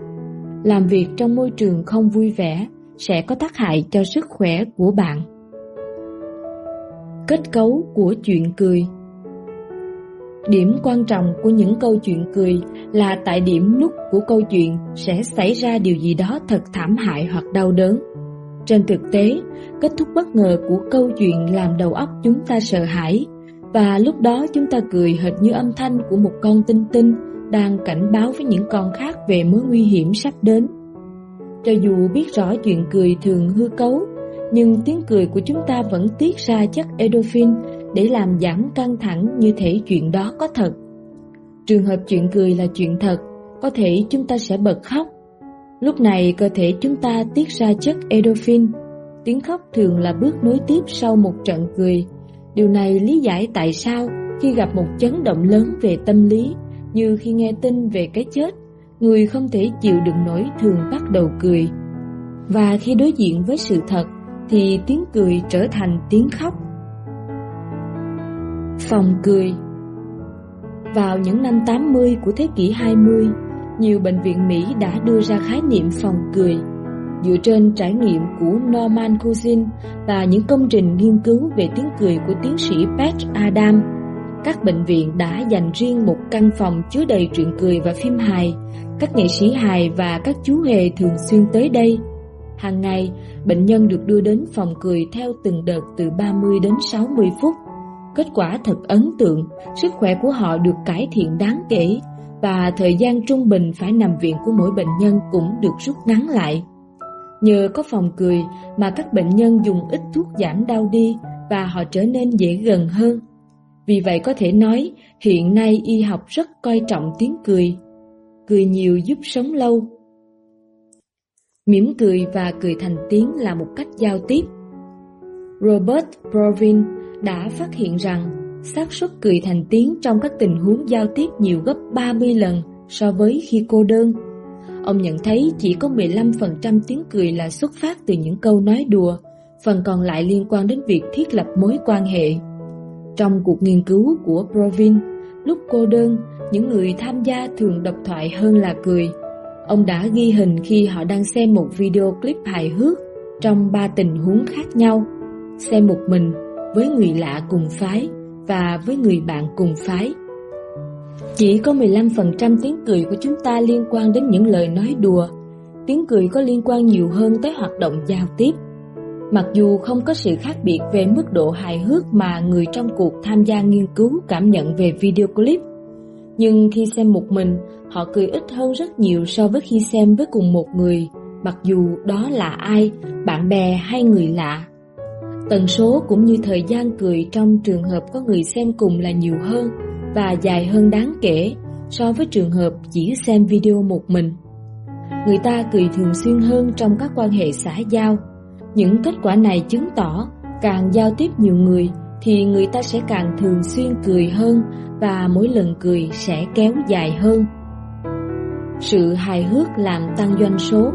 Làm việc trong môi trường không vui vẻ sẽ có tác hại cho sức khỏe của bạn. Kết cấu của chuyện cười. Điểm quan trọng của những câu chuyện cười là tại điểm nút của câu chuyện sẽ xảy ra điều gì đó thật thảm hại hoặc đau đớn. Trên thực tế, kết thúc bất ngờ của câu chuyện làm đầu óc chúng ta sợ hãi, và lúc đó chúng ta cười hệt như âm thanh của một con tinh tinh đang cảnh báo với những con khác về mối nguy hiểm sắp đến. Cho dù biết rõ chuyện cười thường hư cấu, nhưng tiếng cười của chúng ta vẫn tiết ra chất endorphin, để làm giảm căng thẳng như thể chuyện đó có thật. Trường hợp chuyện cười là chuyện thật, có thể chúng ta sẽ bật khóc. Lúc này cơ thể chúng ta tiết ra chất endorphin. Tiếng khóc thường là bước nối tiếp sau một trận cười. Điều này lý giải tại sao khi gặp một chấn động lớn về tâm lý, như khi nghe tin về cái chết, người không thể chịu đựng nổi thường bắt đầu cười. Và khi đối diện với sự thật thì tiếng cười trở thành tiếng khóc. Phòng cười. Vào những năm tám mươi của thế kỷ hai mươi, nhiều bệnh viện Mỹ đã đưa ra khái niệm phòng cười. Dựa trên trải nghiệm của Norman Cousins và những công trình nghiên cứu về tiếng cười của tiến sĩ Pat Adam, các bệnh viện đã dành riêng một căn phòng chứa đầy truyện cười và phim hài. Các nghệ sĩ hài và các chú hề thường xuyên tới đây. Hàng ngày, bệnh nhân được đưa đến phòng cười theo từng đợt từ ba mươi đến sáu mươi phút. Kết quả thật ấn tượng, sức khỏe của họ được cải thiện đáng kể và thời gian trung bình phải nằm viện của mỗi bệnh nhân cũng được rút ngắn lại. Nhờ có phòng cười mà các bệnh nhân dùng ít thuốc giảm đau đi và họ trở nên dễ gần hơn. Vì vậy có thể nói, hiện nay y học rất coi trọng tiếng cười. Cười nhiều giúp sống lâu. Mỉm cười và cười thành tiếng là một cách giao tiếp. Robert Brovin đã phát hiện rằng xác suất cười thành tiếng trong các tình huống giao tiếp nhiều gấp ba mươi lần so với khi cô đơn. Ông nhận thấy chỉ có mười lăm phần trăm tiếng cười là xuất phát từ những câu nói đùa, phần còn lại liên quan đến việc thiết lập mối quan hệ. Trong cuộc nghiên cứu của Brovin, lúc cô đơn, những người tham gia thường độc thoại hơn là cười. Ông đã ghi hình khi họ đang xem một video clip hài hước trong ba tình huống khác nhau: xem một mình, với người lạ cùng phái và với người bạn cùng phái. Chỉ có mười lăm phần trăm tiếng cười của chúng ta liên quan đến những lời nói đùa. Tiếng cười có liên quan nhiều hơn tới hoạt động giao tiếp. Mặc dù không có sự khác biệt về mức độ hài hước mà người trong cuộc tham gia nghiên cứu cảm nhận về video clip, nhưng khi xem một mình, họ cười ít hơn rất nhiều so với khi xem với cùng một người, mặc dù đó là ai, bạn bè hay người lạ. Tần số cũng như thời gian cười trong trường hợp có người xem cùng là nhiều hơn và dài hơn đáng kể so với trường hợp chỉ xem video một mình. Người ta cười thường xuyên hơn trong các quan hệ xã giao. Những kết quả này chứng tỏ càng giao tiếp nhiều người thì người ta sẽ càng thường xuyên cười hơn và mỗi lần cười sẽ kéo dài hơn. Sự hài hước làm tăng doanh số.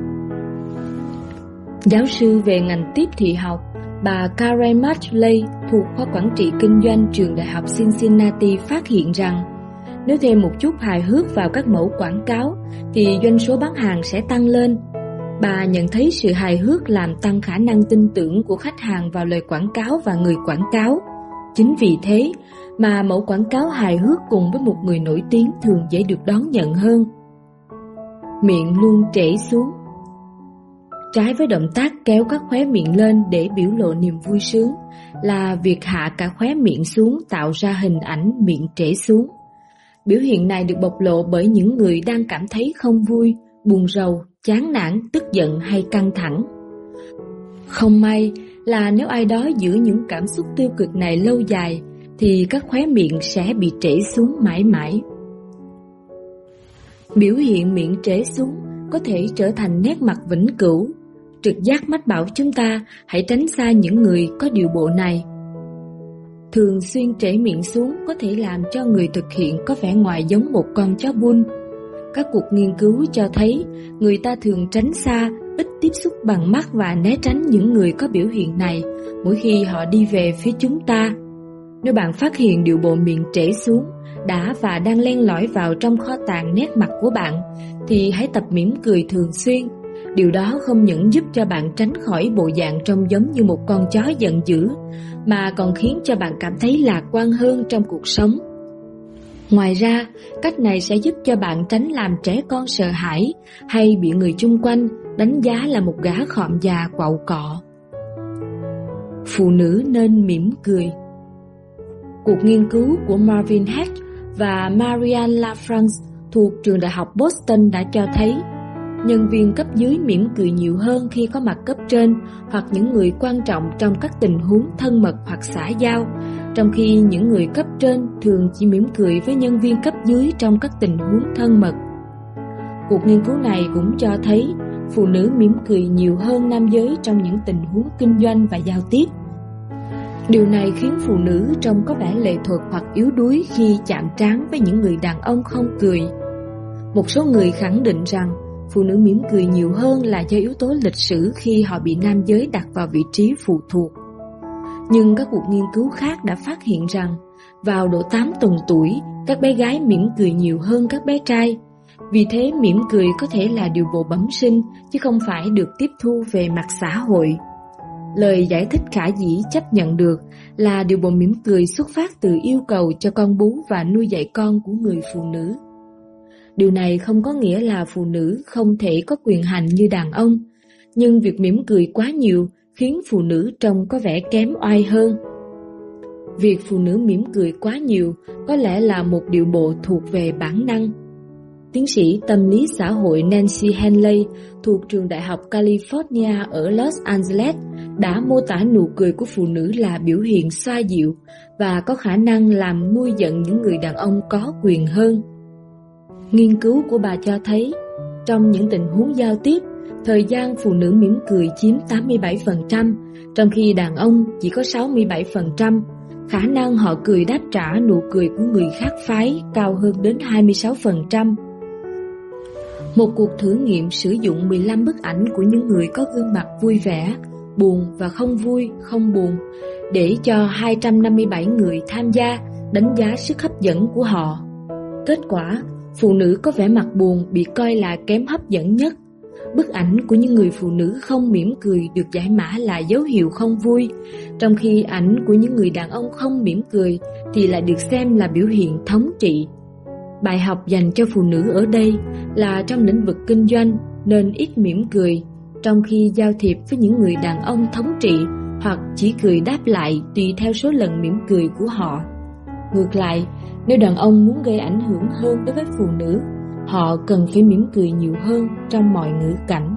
Giáo sư về ngành tiếp thị học, bà Karen Matchley thuộc khoa quản trị kinh doanh trường đại học Cincinnati phát hiện rằng nếu thêm một chút hài hước vào các mẫu quảng cáo thì doanh số bán hàng sẽ tăng lên. Bà nhận thấy sự hài hước làm tăng khả năng tin tưởng của khách hàng vào lời quảng cáo và người quảng cáo. Chính vì thế mà mẫu quảng cáo hài hước cùng với một người nổi tiếng thường dễ được đón nhận hơn. Miệng luôn trễ xuống. Trái với động tác kéo các khóe miệng lên để biểu lộ niềm vui sướng là việc hạ cả khóe miệng xuống tạo ra hình ảnh miệng trễ xuống. Biểu hiện này được bộc lộ bởi những người đang cảm thấy không vui, buồn rầu, chán nản, tức giận hay căng thẳng. Không may là nếu ai đó giữ những cảm xúc tiêu cực này lâu dài thì các khóe miệng sẽ bị trễ xuống mãi mãi. Biểu hiện miệng trễ xuống có thể trở thành nét mặt vĩnh cửu. Trực giác mách bảo chúng ta hãy tránh xa những người có điều bộ này. Thường xuyên trễ miệng xuống có thể làm cho người thực hiện có vẻ ngoài giống một con chó bull. Các cuộc nghiên cứu cho thấy người ta thường tránh xa, ít tiếp xúc bằng mắt và né tránh những người có biểu hiện này mỗi khi họ đi về phía chúng ta. Nếu bạn phát hiện điệu bộ miệng trễ xuống đã và đang len lỏi vào trong kho tàng nét mặt của bạn thì hãy tập mỉm cười thường xuyên. Điều đó không những giúp cho bạn tránh khỏi bộ dạng trông giống như một con chó giận dữ mà còn khiến cho bạn cảm thấy lạc quan hơn trong cuộc sống. Ngoài ra, cách này sẽ giúp cho bạn tránh làm trẻ con sợ hãi hay bị người chung quanh đánh giá là một gã khọm già quạu cọ. Phụ nữ nên mỉm cười. Cuộc nghiên cứu của Marvin Hatch và Marianne LaFrance thuộc trường đại học Boston đã cho thấy nhân viên cấp dưới mỉm cười nhiều hơn khi có mặt cấp trên hoặc những người quan trọng trong các tình huống thân mật hoặc xã giao, trong khi những người cấp trên thường chỉ mỉm cười với nhân viên cấp dưới trong các tình huống thân mật. Cuộc nghiên cứu này cũng cho thấy phụ nữ mỉm cười nhiều hơn nam giới trong những tình huống kinh doanh và giao tiếp. Điều này khiến phụ nữ trông có vẻ lệ thuộc hoặc yếu đuối khi chạm trán với những người đàn ông không cười. Một số người khẳng định rằng phụ nữ mỉm cười nhiều hơn là do yếu tố lịch sử khi họ bị nam giới đặt vào vị trí phụ thuộc. Nhưng các cuộc nghiên cứu khác đã phát hiện rằng vào độ tám tuần tuổi, các bé gái mỉm cười nhiều hơn các bé trai. Vì thế mỉm cười có thể là điều bộ bẩm sinh chứ không phải được tiếp thu về mặt xã hội. Lời giải thích khả dĩ chấp nhận được là điều bộ mỉm cười xuất phát từ yêu cầu cho con bú và nuôi dạy con của người phụ nữ. Điều này không có nghĩa là phụ nữ không thể có quyền hành như đàn ông, nhưng việc mỉm cười quá nhiều khiến phụ nữ trông có vẻ kém oai hơn. Việc phụ nữ mỉm cười quá nhiều có lẽ là một điệu bộ thuộc về bản năng. Tiến sĩ tâm lý xã hội Nancy Henley thuộc trường Đại học California ở Los Angeles đã mô tả nụ cười của phụ nữ là biểu hiện xoa dịu và có khả năng làm nguôi giận những người đàn ông có quyền hơn. Nghiên cứu của bà cho thấy, trong những tình huống giao tiếp, thời gian phụ nữ mỉm cười chiếm tám mươi bảy phần trăm, trong khi đàn ông chỉ có sáu mươi bảy phần trăm. Khả năng họ cười đáp trả nụ cười của người khác phái cao hơn đến hai mươi sáu phần trăm. Một cuộc thử nghiệm sử dụng mười lăm bức ảnh của những người có gương mặt vui vẻ, buồn và không vui, không buồn để cho hai trăm năm mươi bảy người tham gia đánh giá sức hấp dẫn của họ. Kết quả, phụ nữ có vẻ mặt buồn bị coi là kém hấp dẫn nhất. Bức ảnh của những người phụ nữ không mỉm cười được giải mã là dấu hiệu không vui, trong khi ảnh của những người đàn ông không mỉm cười thì lại được xem là biểu hiện thống trị. Bài học dành cho phụ nữ ở đây là trong lĩnh vực kinh doanh nên ít mỉm cười, trong khi giao thiệp với những người đàn ông thống trị hoặc chỉ cười đáp lại tùy theo số lần mỉm cười của họ. Ngược lại, nếu đàn ông muốn gây ảnh hưởng hơn đối với phụ nữ, họ cần phải mỉm cười nhiều hơn trong mọi ngữ cảnh.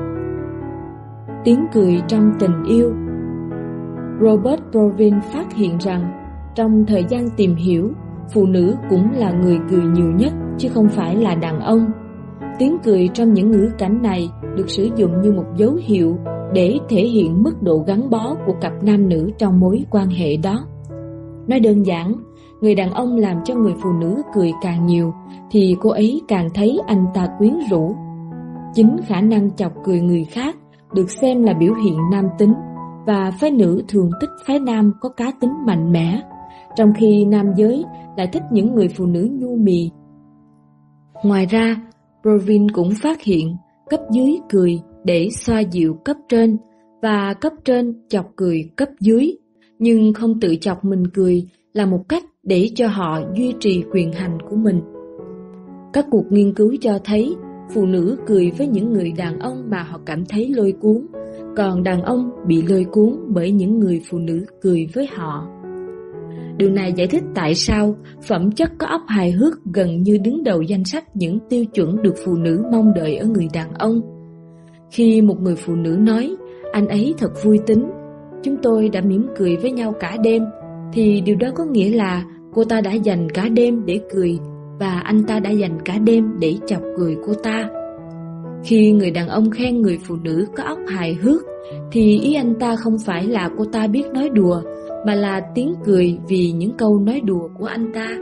Tiếng cười trong tình yêu. Robert Brovin phát hiện rằng trong thời gian tìm hiểu, phụ nữ cũng là người cười nhiều nhất chứ không phải là đàn ông. Tiếng cười trong những ngữ cảnh này được sử dụng như một dấu hiệu để thể hiện mức độ gắn bó của cặp nam nữ trong mối quan hệ đó. Nói đơn giản, người đàn ông làm cho người phụ nữ cười càng nhiều thì cô ấy càng thấy anh ta quyến rũ. Chính khả năng chọc cười người khác được xem là biểu hiện nam tính, và phái nữ thường thích phái nam có cá tính mạnh mẽ, trong khi nam giới lại thích những người phụ nữ nhu mì. Ngoài ra, Brovin cũng phát hiện cấp dưới cười để xoa dịu cấp trên và cấp trên chọc cười cấp dưới, nhưng không tự chọc mình cười là một cách để cho họ duy trì quyền hành của mình. Các cuộc nghiên cứu cho thấy phụ nữ cười với những người đàn ông mà họ cảm thấy lôi cuốn, còn đàn ông bị lôi cuốn bởi những người phụ nữ cười với họ. Điều này giải thích tại sao phẩm chất có óc hài hước gần như đứng đầu danh sách những tiêu chuẩn được phụ nữ mong đợi ở người đàn ông. Khi một người phụ nữ nói, anh ấy thật vui tính, chúng tôi đã mỉm cười với nhau cả đêm, thì điều đó có nghĩa là cô ta đã dành cả đêm để cười và anh ta đã dành cả đêm để chọc cười cô ta. Khi người đàn ông khen người phụ nữ có óc hài hước thì ý anh ta không phải là cô ta biết nói đùa, mà là tiếng cười vì những câu nói đùa của anh ta.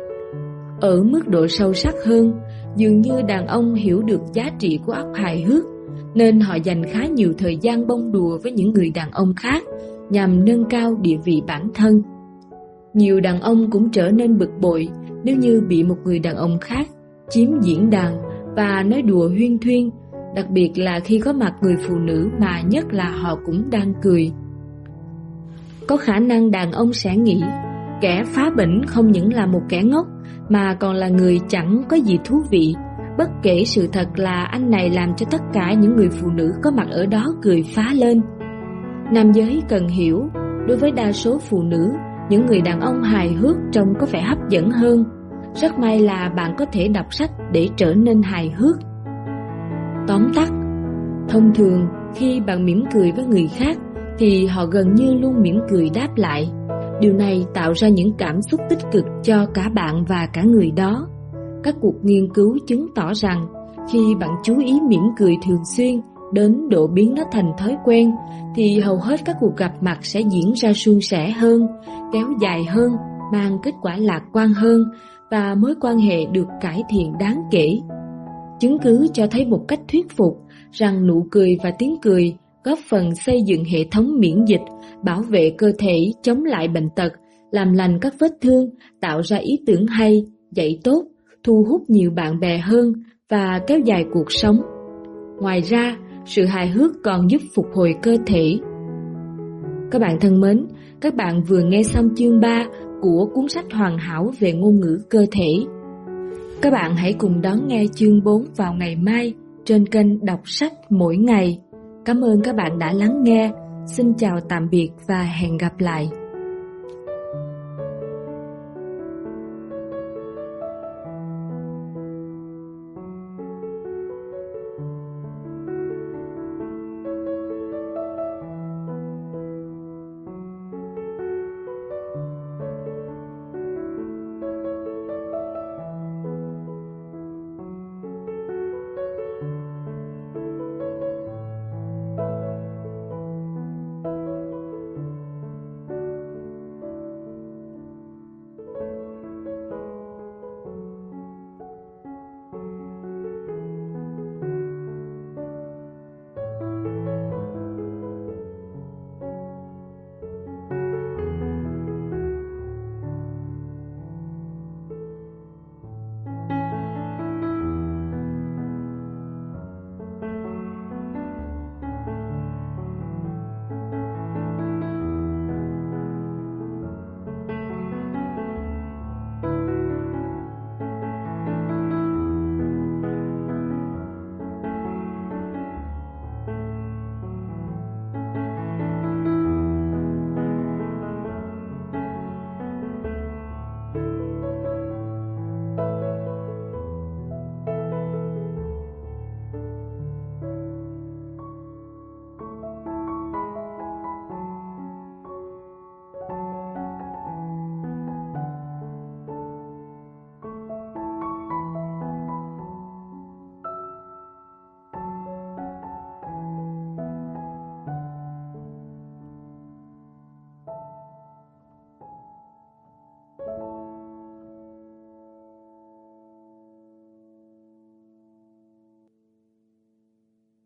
Ở mức độ sâu sắc hơn, dường như đàn ông hiểu được giá trị của óc hài hước, nên họ dành khá nhiều thời gian bông đùa với những người đàn ông khác nhằm nâng cao địa vị bản thân. Nhiều đàn ông cũng trở nên bực bội nếu như bị một người đàn ông khác chiếm diễn đàn và nói đùa huyên thuyên, đặc biệt là khi có mặt người phụ nữ mà nhất là họ cũng đang cười. Có khả năng đàn ông sẽ nghĩ kẻ phá bỉnh không những là một kẻ ngốc mà còn là người chẳng có gì thú vị, bất kể sự thật là anh này làm cho tất cả những người phụ nữ có mặt ở đó cười phá lên. Nam giới cần hiểu, đối với đa số phụ nữ, những người đàn ông hài hước trông có vẻ hấp dẫn hơn. Rất may là bạn có thể đọc sách để trở nên hài hước. Tóm tắt, thông thường khi bạn mỉm cười với người khác thì họ gần như luôn mỉm cười đáp lại. Điều này tạo ra những cảm xúc tích cực cho cả bạn và cả người đó. Các cuộc nghiên cứu chứng tỏ rằng khi bạn chú ý mỉm cười thường xuyên đến độ biến nó thành thói quen, thì hầu hết các cuộc gặp mặt sẽ diễn ra suôn sẻ hơn, kéo dài hơn, mang kết quả lạc quan hơn và mối quan hệ được cải thiện đáng kể. Chứng cứ cho thấy một cách thuyết phục rằng nụ cười và tiếng cười góp phần xây dựng hệ thống miễn dịch, bảo vệ cơ thể chống lại bệnh tật, làm lành các vết thương, tạo ra ý tưởng hay, dạy tốt, thu hút nhiều bạn bè hơn và kéo dài cuộc sống. Ngoài ra, sự hài hước còn giúp phục hồi cơ thể. Các bạn thân mến, các bạn vừa nghe xong chương ba của cuốn sách hoàn hảo về ngôn ngữ cơ thể. Các bạn hãy cùng đón nghe chương bốn vào ngày mai trên kênh Đọc Sách Mỗi Ngày. Cảm ơn các bạn đã lắng nghe. Xin chào tạm biệt và hẹn gặp lại.